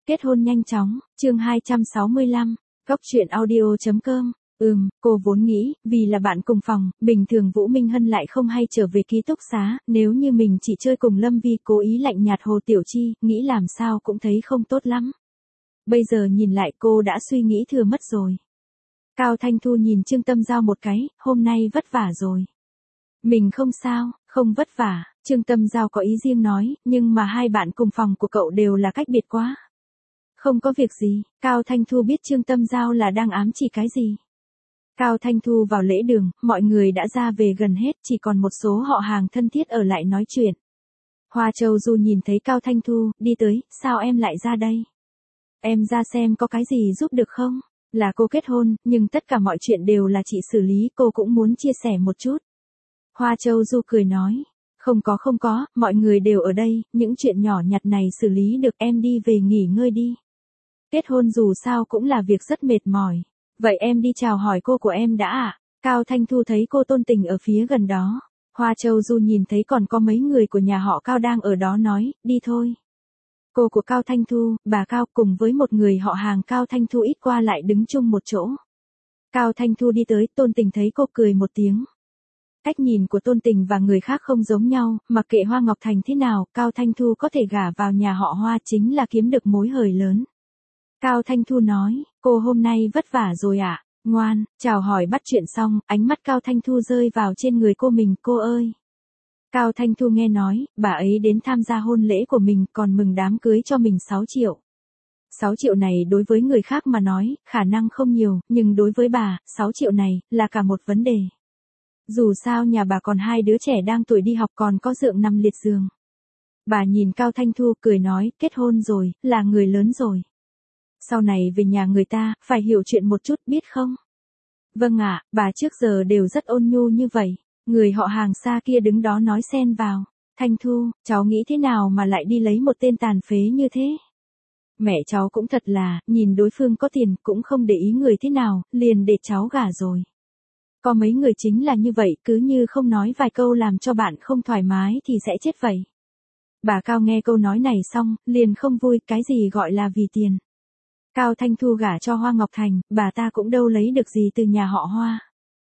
Kết hôn nhanh chóng, chương 265, Góc truyện audio.com. Cô vốn nghĩ, vì là bạn cùng phòng, bình thường Vũ Minh Hân lại không hay trở về ký túc xá, nếu như mình chỉ chơi cùng Lâm Vi cố ý lạnh nhạt Hồ Tiểu Chi, nghĩ làm sao cũng thấy không tốt lắm. Bây giờ nhìn lại cô đã suy nghĩ thừa mất rồi. Cao Thanh Thu nhìn Trương Tâm Giao một cái, hôm nay vất vả rồi. Mình không sao, không vất vả, Trương Tâm Giao có ý riêng nói, nhưng mà hai bạn cùng phòng của cậu đều là cách biệt quá. Không có việc gì, Cao Thanh Thu biết Trương Tâm Giao là đang ám chỉ cái gì. Cao Thanh Thu vào lễ đường, mọi người đã ra về gần hết, chỉ còn một số họ hàng thân thiết ở lại nói chuyện. Hoa Châu Du nhìn thấy Cao Thanh Thu, đi tới, sao em lại ra đây? Em ra xem có cái gì giúp được không? Là cô kết hôn, nhưng tất cả mọi chuyện đều là chị xử lý, cô cũng muốn chia sẻ một chút. Hoa Châu Du cười nói, không có, mọi người đều ở đây, những chuyện nhỏ nhặt này xử lý được, em đi về nghỉ ngơi đi. Kết hôn dù sao cũng là việc rất mệt mỏi. Vậy em đi chào hỏi cô của em đã ạ. Cao Thanh Thu thấy cô Tôn Tình ở phía gần đó. Hoa Châu Du nhìn thấy còn có mấy người của nhà họ Cao đang ở đó nói, đi thôi. Cô của Cao Thanh Thu, bà Cao cùng với một người họ hàng Cao Thanh Thu ít qua lại đứng chung một chỗ. Cao Thanh Thu đi tới, Tôn Tình thấy cô cười một tiếng. Cách nhìn của Tôn Tình và người khác không giống nhau, mặc kệ Hoa Ngọc Thành thế nào, Cao Thanh Thu có thể gả vào nhà họ Hoa chính là kiếm được mối hời lớn. Cao Thanh Thu nói, cô hôm nay vất vả rồi ạ, ngoan, chào hỏi bắt chuyện xong, ánh mắt Cao Thanh Thu rơi vào trên người cô mình, cô ơi. Cao Thanh Thu nghe nói, bà ấy đến tham gia hôn lễ của mình còn mừng đám cưới cho mình 6 triệu. 6 triệu này đối với người khác mà nói, khả năng không nhiều, nhưng đối với bà, 6 triệu này, là cả một vấn đề. Dù sao nhà bà còn hai đứa trẻ đang tuổi đi học còn có dượng nằm liệt giường. Bà nhìn Cao Thanh Thu cười nói, kết hôn rồi, là người lớn rồi. Sau này về nhà người ta, phải hiểu chuyện một chút biết không? Vâng ạ, bà trước giờ đều rất ôn nhu như vậy. Người họ hàng xa kia đứng đó nói xen vào. Thanh Thu, cháu nghĩ thế nào mà lại đi lấy một tên tàn phế như thế? Mẹ cháu cũng thật là, nhìn đối phương có tiền cũng không để ý người thế nào, liền để cháu gả rồi. Có mấy người chính là như vậy, cứ như không nói vài câu làm cho bạn không thoải mái thì sẽ chết vậy. Bà Cao nghe câu nói này xong, liền không vui, cái gì gọi là vì tiền. Cao Thanh Thu gả cho Hoa Ngọc Thành, bà ta cũng đâu lấy được gì từ nhà họ Hoa.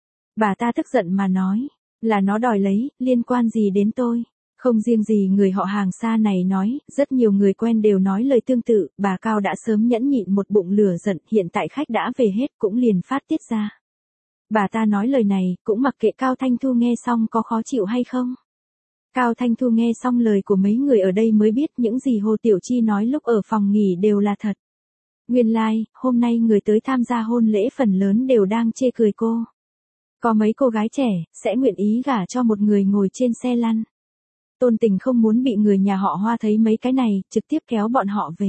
Bà ta tức giận mà nói, là nó đòi lấy, liên quan gì đến tôi. Không riêng gì người họ hàng xa này nói, rất nhiều người quen đều nói lời tương tự, bà Cao đã sớm nhẫn nhịn một bụng lửa giận, hiện tại khách đã về hết cũng liền phát tiết ra. Bà ta nói lời này, cũng mặc kệ Cao Thanh Thu nghe xong có khó chịu hay không. Cao Thanh Thu nghe xong lời của mấy người ở đây mới biết những gì Hồ Tiểu Chi nói lúc ở phòng nghỉ đều là thật. Nguyên lai, hôm nay người tới tham gia hôn lễ phần lớn đều đang chê cười cô. Có mấy cô gái trẻ, sẽ nguyện ý gả cho một người ngồi trên xe lăn. Tôn Tình không muốn bị người nhà họ Hoa thấy mấy cái này, trực tiếp kéo bọn họ về.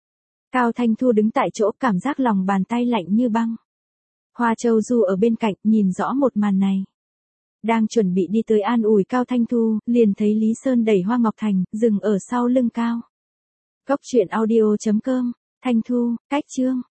Cao Thanh Thu đứng tại chỗ cảm giác lòng bàn tay lạnh như băng. Hoa Châu Du ở bên cạnh nhìn rõ một màn này. Đang chuẩn bị đi tới an ủi Cao Thanh Thu, liền thấy Lý Sơn đẩy Hoa Ngọc Thành, dừng ở sau lưng Cao. Góc truyện audio.com, Thanh Thu, cách chương.